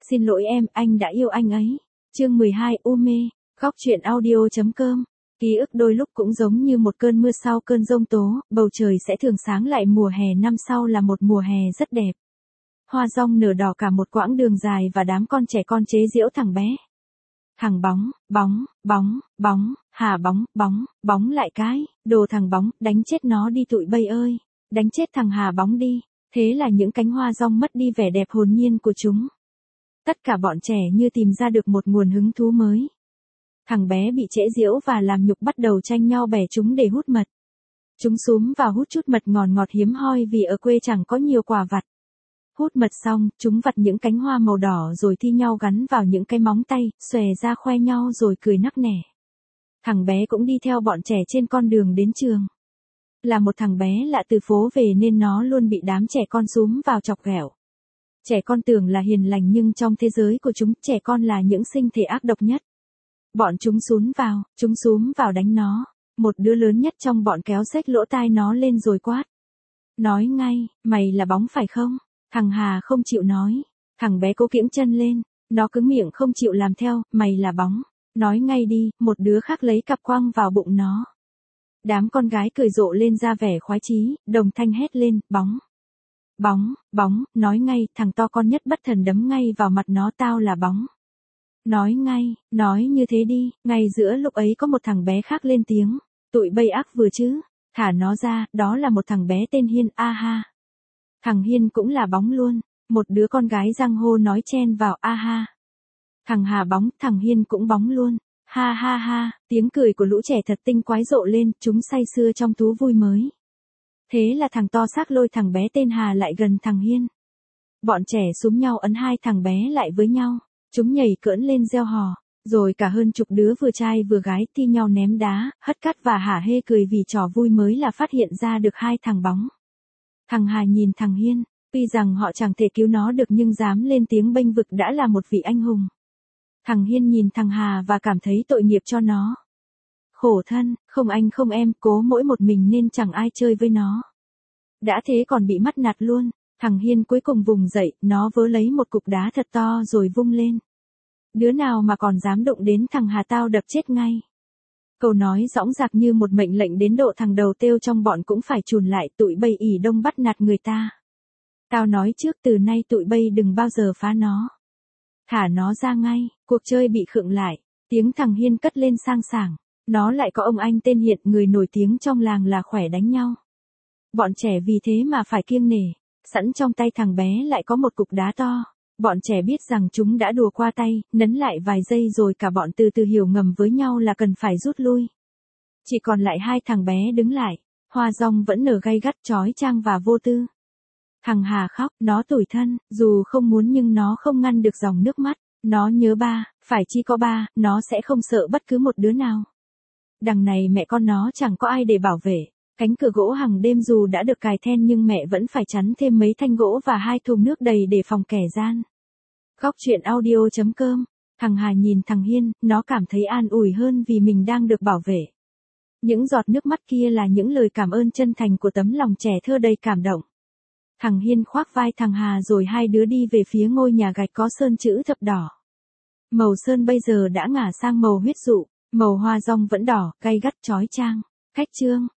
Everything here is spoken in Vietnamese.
xin lỗi em, anh đã yêu anh ấy. Chương 12 U mê, khóc chuyện audio.com. Ký ức đôi lúc cũng giống như một cơn mưa sau cơn giông tố, bầu trời sẽ thường sáng lại mùa hè năm sau là một mùa hè rất đẹp. Hoa dong nở đỏ cả một quãng đường dài và đám con trẻ con chế giễu thằng bé. Thằng bóng, bóng, bóng, bóng, Hà bóng, bóng, bóng lại cái, đồ thằng bóng, đánh chết nó đi tụi bay ơi, đánh chết thằng Hà bóng đi. Thế là những cánh hoa dong mất đi vẻ đẹp hồn nhiên của chúng. Tất cả bọn trẻ như tìm ra được một nguồn hứng thú mới. Thằng bé bị trễ giễu và làm nhục bắt đầu tranh nhau bẻ chúng để hút mật. Chúng xúm vào hút chút mật ngọt hiếm hoi vì ở quê chẳng có nhiều quà vặt. Hút mật xong, chúng vặt những cánh hoa màu đỏ rồi thi nhau gắn vào những cái móng tay, xòe ra khoe nhau rồi cười nắc nẻ. Thằng bé cũng đi theo bọn trẻ trên con đường đến trường. Là một thằng bé lạ từ phố về nên nó luôn bị đám trẻ con xúm vào chọc ghẹo. Trẻ con tưởng là hiền lành nhưng trong thế giới của chúng, trẻ con là những sinh thể ác độc nhất. Bọn chúng xúm vào đánh nó. Một đứa lớn nhất trong bọn kéo xếch lỗ tai nó lên rồi quát. Nói ngay, mày là bóng phải không? Thằng Hà không chịu nói. Thằng bé cố kiễng chân lên. Nó cứng miệng không chịu làm theo, mày là bóng. Nói ngay đi, một đứa khác lấy cặp quăng vào bụng nó. Đám con gái cười rộ lên ra vẻ khoái chí, đồng thanh hét lên, bóng. Bóng, bóng, nói ngay, thằng to con nhất bất thần đấm ngay vào mặt nó, tao là bóng. Nói ngay, nói như thế đi, ngay giữa lúc ấy có một thằng bé khác lên tiếng, tụi bay ác vừa chứ, thả nó ra, đó là một thằng bé tên Hiên, a ha. Thằng Hiên cũng là bóng luôn, một đứa con gái giang hô nói chen vào, a ha. Thằng Hà bóng, thằng Hiên cũng bóng luôn, ha ha ha, tiếng cười của lũ trẻ thật tinh quái rộ lên, chúng say sưa trong thú vui mới. Thế là thằng to xác lôi thằng bé tên Hà lại gần thằng Hiên. Bọn trẻ xúm nhau ấn hai thằng bé lại với nhau. Chúng nhảy cỡn lên reo hò, rồi cả hơn chục đứa vừa trai vừa gái thi nhau ném đá, hất cát và hả hê cười vì trò vui mới là phát hiện ra được hai thằng bóng. Thằng Hà nhìn thằng Hiên, tuy rằng họ chẳng thể cứu nó được nhưng dám lên tiếng bênh vực đã là một vị anh hùng. Thằng Hiên nhìn thằng Hà và cảm thấy tội nghiệp cho nó. Khổ thân, không anh không em, cố mỗi một mình nên chẳng ai chơi với nó. Đã thế còn bị bắt nạt luôn. Thằng Hiên cuối cùng vùng dậy, nó vớ lấy một cục đá thật to rồi vung lên. Đứa nào mà còn dám đụng đến thằng Hà tao đập chết ngay. Câu nói dõng dạc như một mệnh lệnh đến độ thằng đầu têu trong bọn cũng phải chùn lại, tụi bay ỉ đông bắt nạt người ta. Tao nói trước từ nay tụi bay đừng bao giờ phá nó. Thả nó ra ngay, cuộc chơi bị khựng lại, tiếng thằng Hiên cất lên sang sảng. Nó lại có ông anh tên Hiện, người nổi tiếng trong làng là khỏe đánh nhau. Bọn trẻ vì thế mà phải kiêng nể. Sẵn trong tay thằng bé lại có một cục đá to. Bọn trẻ biết rằng chúng đã đùa qua tay, nấn lại vài giây rồi cả bọn từ từ hiểu ngầm với nhau là cần phải rút lui. Chỉ còn lại hai thằng bé đứng lại. Hoa dong vẫn nở gay gắt chói chang và vô tư. Thằng Hà khóc, nó tủi thân, dù không muốn nhưng nó không ngăn được dòng nước mắt. Nó nhớ ba, phải chi có ba, nó sẽ không sợ bất cứ một đứa nào. Đằng này mẹ con nó chẳng có ai để bảo vệ. Cánh cửa gỗ hàng đêm dù đã được cài then nhưng mẹ vẫn phải chắn thêm mấy thanh gỗ và hai thùng nước đầy để phòng kẻ gian. Khóc chuyện audio.com. Thằng Hà nhìn thằng Hiên, nó cảm thấy an ủi hơn vì mình đang được bảo vệ. Những giọt nước mắt kia là những lời cảm ơn chân thành của tấm lòng trẻ thơ đầy cảm động. Thằng Hiên khoác vai thằng Hà rồi hai đứa đi về phía ngôi nhà gạch có sơn chữ thập đỏ. Màu sơn bây giờ đã ngả sang màu huyết dụ, màu hoa dong vẫn đỏ, gay gắt chói chang. Khách chương.